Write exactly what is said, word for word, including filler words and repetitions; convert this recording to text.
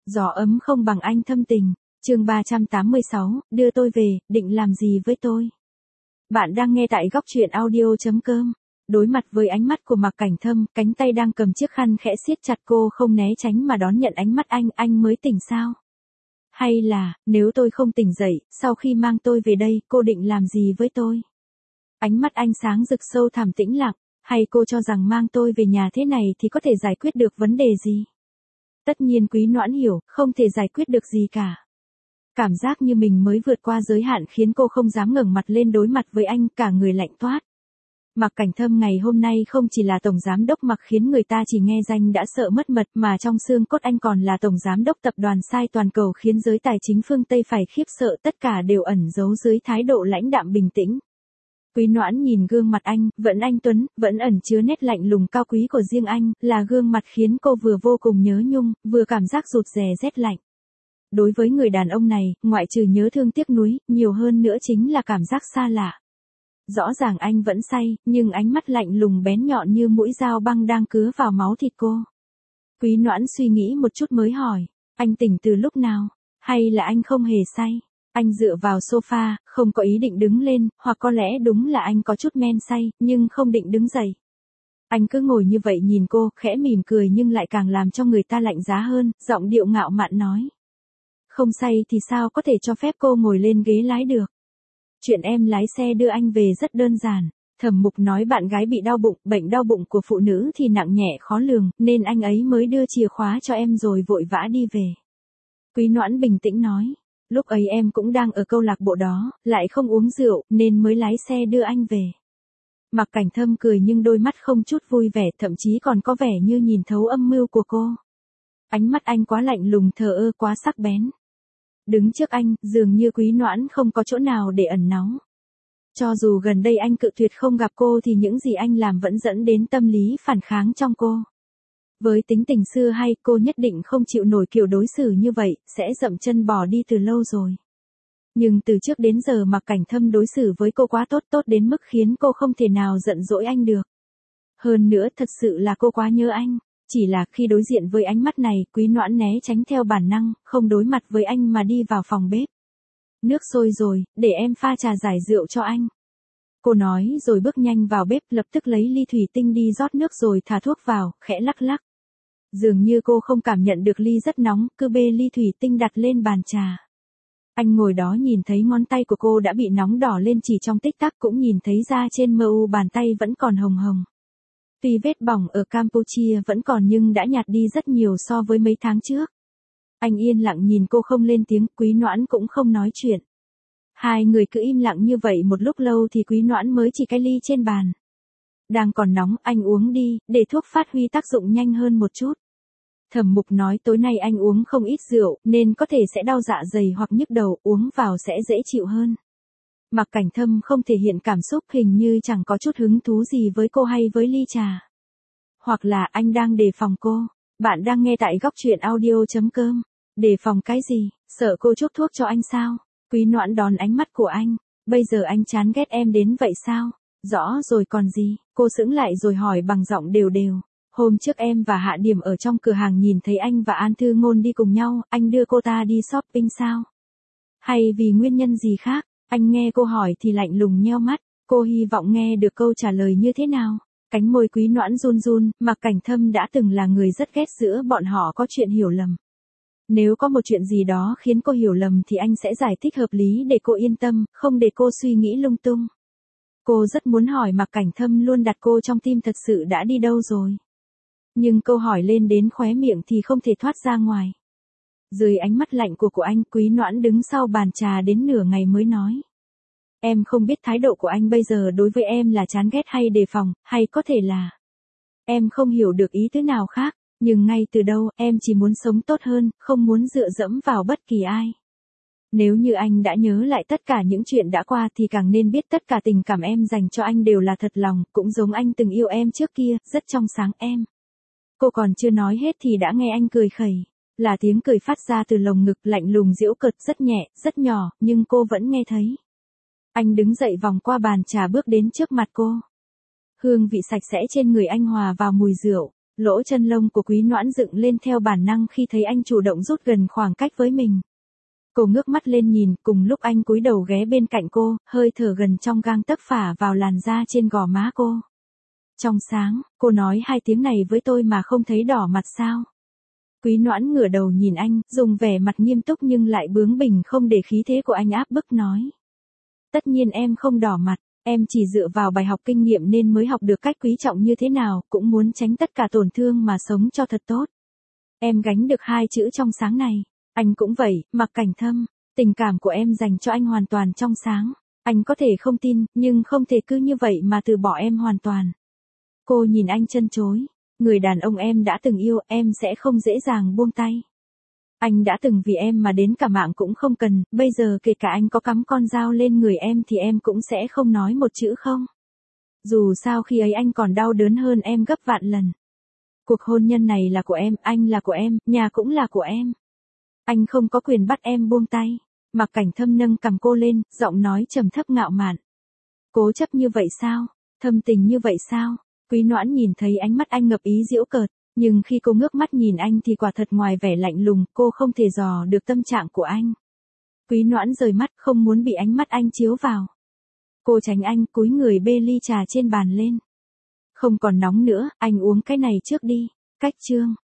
Gió ấm không bằng anh thâm tình. Chương ba trăm tám mươi sáu, đưa tôi về, định làm gì với tôi? Bạn đang nghe tại góc truyện audio chấm com. Đối mặt với ánh mắt của Mạc Cảnh Thâm, cánh tay đang cầm chiếc khăn khẽ siết chặt, cô không né tránh mà đón nhận ánh mắt anh, anh mới tỉnh sao? Hay là, nếu tôi không tỉnh dậy, sau khi mang tôi về đây, cô định làm gì với tôi? Ánh mắt anh sáng rực sâu thẳm tĩnh lặng, hay cô cho rằng mang tôi về nhà thế này thì có thể giải quyết được vấn đề gì? Tất nhiên Quý Noãn hiểu, không thể giải quyết được gì cả. Cảm giác như mình mới vượt qua giới hạn khiến cô không dám ngẩng mặt lên đối mặt với anh, cả người lạnh toát. Mạc Cảnh Thâm ngày hôm nay không chỉ là tổng giám đốc Mạc khiến người ta chỉ nghe danh đã sợ mất mật, mà trong xương cốt anh còn là tổng giám đốc tập đoàn Sai toàn cầu khiến giới tài chính phương Tây phải khiếp sợ, tất cả đều ẩn giấu dưới thái độ lãnh đạm bình tĩnh. Quý Noãn nhìn gương mặt anh, vẫn anh tuấn, vẫn ẩn chứa nét lạnh lùng cao quý của riêng anh, là gương mặt khiến cô vừa vô cùng nhớ nhung, vừa cảm giác rụt rè rét lạnh. Đối với người đàn ông này, ngoại trừ nhớ thương tiếc nuối, nhiều hơn nữa chính là cảm giác xa lạ. Rõ ràng anh vẫn say, nhưng ánh mắt lạnh lùng bén nhọn như mũi dao băng đang cứa vào máu thịt cô. Quý Noãn suy nghĩ một chút mới hỏi, anh tỉnh từ lúc nào? Hay là anh không hề say? Anh dựa vào sofa, không có ý định đứng lên, hoặc có lẽ đúng là anh có chút men say, nhưng không định đứng dậy. Anh cứ ngồi như vậy nhìn cô, khẽ mỉm cười nhưng lại càng làm cho người ta lạnh giá hơn, giọng điệu ngạo mạn nói. Không say thì sao có thể cho phép cô ngồi lên ghế lái được? Chuyện em lái xe đưa anh về rất đơn giản. Thẩm Mục nói bạn gái bị đau bụng, bệnh đau bụng của phụ nữ thì nặng nhẹ khó lường, nên anh ấy mới đưa chìa khóa cho em rồi vội vã đi về. Quý Noãn bình tĩnh nói. Lúc ấy em cũng đang ở câu lạc bộ đó, lại không uống rượu, nên mới lái xe đưa anh về. Mạc Cảnh Thâm cười nhưng đôi mắt không chút vui vẻ, thậm chí còn có vẻ như nhìn thấu âm mưu của cô. Ánh mắt anh quá lạnh lùng thờ ơ, quá sắc bén. Đứng trước anh, dường như Quý Noãn không có chỗ nào để ẩn náu. Cho dù gần đây anh cự tuyệt không gặp cô thì những gì anh làm vẫn dẫn đến tâm lý phản kháng trong cô. Với tính tình xưa hay, cô nhất định không chịu nổi kiểu đối xử như vậy, sẽ dậm chân bỏ đi từ lâu rồi. Nhưng từ trước đến giờ Mạc Cảnh Thâm đối xử với cô quá tốt, tốt đến mức khiến cô không thể nào giận dỗi anh được. Hơn nữa thật sự là cô quá nhớ anh. Chỉ là khi đối diện với ánh mắt này, Quý Noãn né tránh theo bản năng, không đối mặt với anh mà đi vào phòng bếp. Nước sôi rồi, để em pha trà giải rượu cho anh. Cô nói rồi bước nhanh vào bếp, lập tức lấy ly thủy tinh đi rót nước rồi thả thuốc vào, khẽ lắc lắc. Dường như cô không cảm nhận được ly rất nóng, cứ bê ly thủy tinh đặt lên bàn trà. Anh ngồi đó nhìn thấy ngón tay của cô đã bị nóng đỏ lên chỉ trong tích tắc, cũng nhìn thấy da trên mờ u bàn tay vẫn còn hồng hồng. Tuy vết bỏng ở Campuchia vẫn còn nhưng đã nhạt đi rất nhiều so với mấy tháng trước. Anh yên lặng nhìn cô không lên tiếng, Quý Noãn cũng không nói chuyện. Hai người cứ im lặng như vậy một lúc lâu thì Quý Noãn mới chỉ cái ly trên bàn. Đang còn nóng, anh uống đi, để thuốc phát huy tác dụng nhanh hơn một chút. Thẩm Mục nói tối nay anh uống không ít rượu, nên có thể sẽ đau dạ dày hoặc nhức đầu, uống vào sẽ dễ chịu hơn. Mạc Cảnh Thâm không thể hiện cảm xúc, hình như chẳng có chút hứng thú gì với cô hay với ly trà. Hoặc là anh đang đề phòng cô. Bạn đang nghe tại góc truyện audio chấm com. Đề phòng cái gì? Sợ cô chuốc thuốc cho anh sao? Quý Noãn đón ánh mắt của anh. Bây giờ anh chán ghét em đến vậy sao? Rõ rồi còn gì? Cô sững lại rồi hỏi bằng giọng đều đều. Hôm trước em và Hạ Điểm ở trong cửa hàng nhìn thấy anh và An Thư Ngôn đi cùng nhau, anh đưa cô ta đi shopping sao? Hay vì nguyên nhân gì khác? Anh nghe cô hỏi thì lạnh lùng nheo mắt, cô hy vọng nghe được câu trả lời như thế nào. Cánh môi Quý Noãn run run, Mạc Cảnh Thâm đã từng là người rất ghét giữa bọn họ có chuyện hiểu lầm. Nếu có một chuyện gì đó khiến cô hiểu lầm thì anh sẽ giải thích hợp lý để cô yên tâm, không để cô suy nghĩ lung tung. Cô rất muốn hỏi Mạc Cảnh Thâm luôn đặt cô trong tim thật sự đã đi đâu rồi. Nhưng câu hỏi lên đến khóe miệng thì không thể thoát ra ngoài. Dưới ánh mắt lạnh của của anh, Quý Noãn đứng sau bàn trà đến nửa ngày mới nói. Em không biết thái độ của anh bây giờ đối với em là chán ghét hay đề phòng, hay có thể là em không hiểu được ý thứ nào khác, nhưng ngay từ đầu em chỉ muốn sống tốt hơn, không muốn dựa dẫm vào bất kỳ ai. Nếu như anh đã nhớ lại tất cả những chuyện đã qua thì càng nên biết tất cả tình cảm em dành cho anh đều là thật lòng, cũng giống anh từng yêu em trước kia, rất trong sáng em. Cô còn chưa nói hết thì đã nghe anh cười khẩy. Là tiếng cười phát ra từ lồng ngực lạnh lùng giễu cợt, rất nhẹ, rất nhỏ, nhưng cô vẫn nghe thấy. Anh đứng dậy vòng qua bàn trà bước đến trước mặt cô. Hương vị sạch sẽ trên người anh hòa vào mùi rượu, Lỗ chân lông của Quý Noãn dựng lên theo bản năng khi thấy anh chủ động rút gần khoảng cách với mình. Cô ngước mắt lên nhìn, cùng lúc anh cúi đầu ghé bên cạnh cô, hơi thở gần trong gang tấc phả vào làn da trên gò má cô. Trong sáng, cô nói hai tiếng này với tôi mà không thấy đỏ mặt sao? Quý Noãn ngửa đầu nhìn anh, dùng vẻ mặt nghiêm túc nhưng lại bướng bỉnh không để khí thế của anh áp bức nói. Tất nhiên em không đỏ mặt, em chỉ dựa vào bài học kinh nghiệm nên mới học được cách quý trọng như thế nào, cũng muốn tránh tất cả tổn thương mà sống cho thật tốt. Em gánh được hai chữ trong sáng này. Anh cũng vậy, Mạc Cảnh Thâm, tình cảm của em dành cho anh hoàn toàn trong sáng. Anh có thể không tin, nhưng không thể cứ như vậy mà từ bỏ em hoàn toàn. Cô nhìn anh chân chối. Người đàn ông em đã từng yêu, em sẽ không dễ dàng buông tay. Anh đã từng vì em mà đến cả mạng cũng không cần, bây giờ kể cả anh có cắm con dao lên người em thì em cũng sẽ không nói một chữ không. Dù sao khi ấy anh còn đau đớn hơn em gấp vạn lần. Cuộc hôn nhân này là của em, anh là của em, nhà cũng là của em. Anh không có quyền bắt em buông tay. Mạc Cảnh Thâm nâng cằm cô lên, giọng nói trầm thấp ngạo mạn. Cố chấp như vậy sao? Thâm tình như vậy sao? Quý Noãn nhìn thấy ánh mắt anh ngập ý giễu cợt, nhưng khi cô ngước mắt nhìn anh thì quả thật ngoài vẻ lạnh lùng, cô không thể dò được tâm trạng của anh. Quý Noãn rời mắt, không muốn bị ánh mắt anh chiếu vào. Cô tránh anh, cúi người bê ly trà trên bàn lên. Không còn nóng nữa, anh uống cái này trước đi. Cách chương.